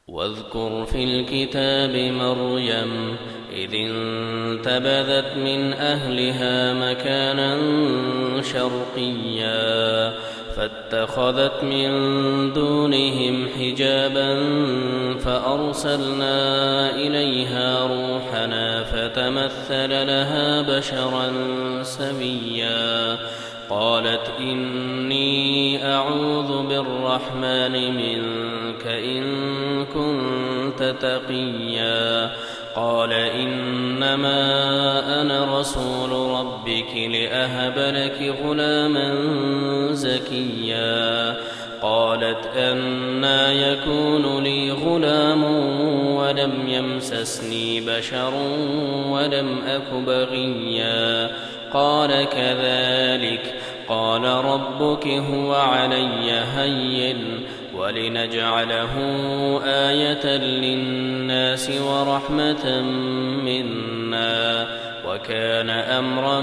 واذكر في الكتاب مريم إذ انتبذت من أهلها مكانا شرقيا فاتخذت من دونهم حجابا فأرسلنا إليها روحنا فتمثل لها بشرا سويا قالت إني أعوذ بالرحمن منك إن كنت تقيا قال إنما أنا رسول ربك لأهب لك غلاما زكيا قالت أنى يكون لي غلام ولم يمسسني بشر ولم أك بغيا قال كذلك قال ربك هو علي هين ولنجعله آية للناس ورحمة منا وكان أمرا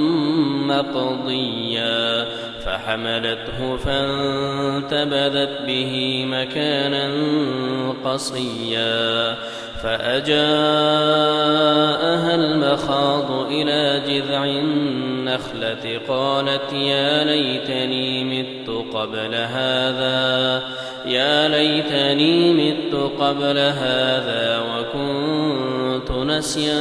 مقضيا فحملته فانتبذت به مكانا قصيا فأجاءها المخاض إلى جذع النخلة قالت يا ليتني مت قبل هذا وكنت نسيا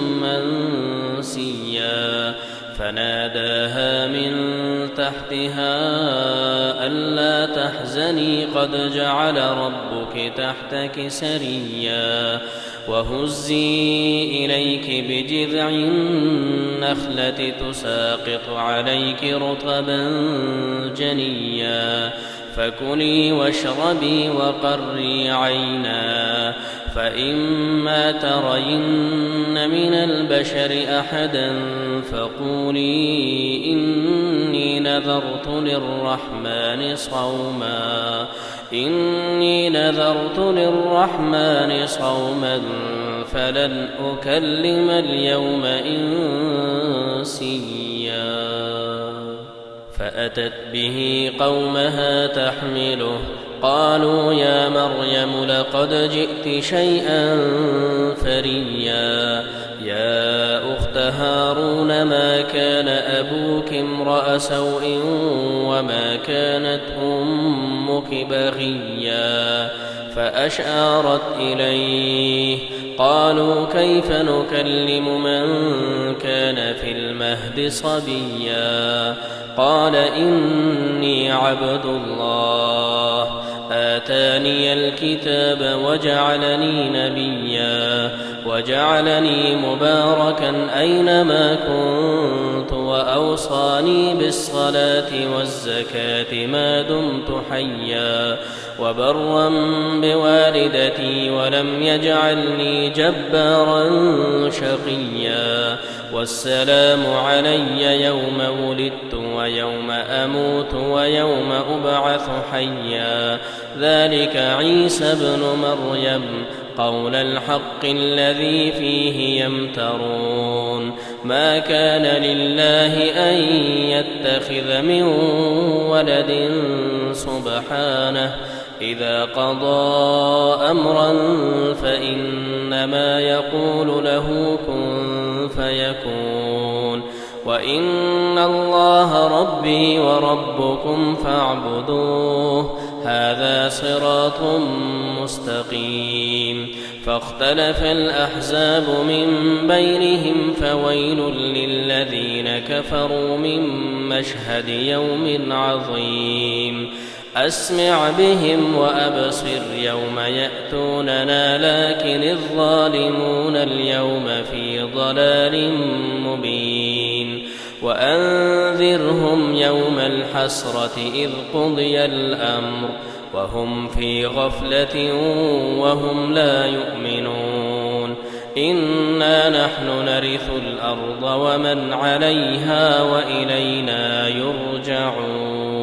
منسيا فناداها من تحتها ألا تحزني قد جعل ربك تحتك سريا وهزي إليك بجذع النخلة تساقط عليك رطبا جنيا فكلي واشربي وقري عينا فإما ترين من البشر أحدا فقولي إني نذرت للرحمن صوما فلن أكلم اليوم إنسيا فأتت به قومها تحمله قالوا يا مريم لقد جئت شيئا فريا يا أخت هارون ما كان أبوك امرأ سوء وما كانت أمك بغيا فأشارت إليه قالوا كيف نكلم من كان في المهد صبيا قال إني عبد الله آتاني الكتاب وجعلني نبيا وجعلني مباركا أينما كنت وأوصاني بالصلاة والزكاة ما دمت حيا وبرا بوالدتي ولم يجعلني جبارا شقيا والسلام علي يوم ولدت ويوم أموت ويوم أبعث حيا ذلك عيسى ابن مريم قول الحق الذي فيه يمترون ما كان لله أن يتخذ من ولد سبحانه إذا قضى أمرا فإنما يقول له كن فيكون وإن الله ربي وربكم فاعبدوه هذا صراط مستقيم فاختلف الأحزاب من بينهم فويل للذين كفروا من مشهد يوم عظيم أسمع بهم وأبصر يوم يأتوننا لكن الظالمون اليوم في ضلال مبين وأنذرهم يوم الحسرة إذ قضي الأمر وهم في غفلة وهم لا يؤمنون إنا نحن نرث الأرض ومن عليها وإلينا يرجعون.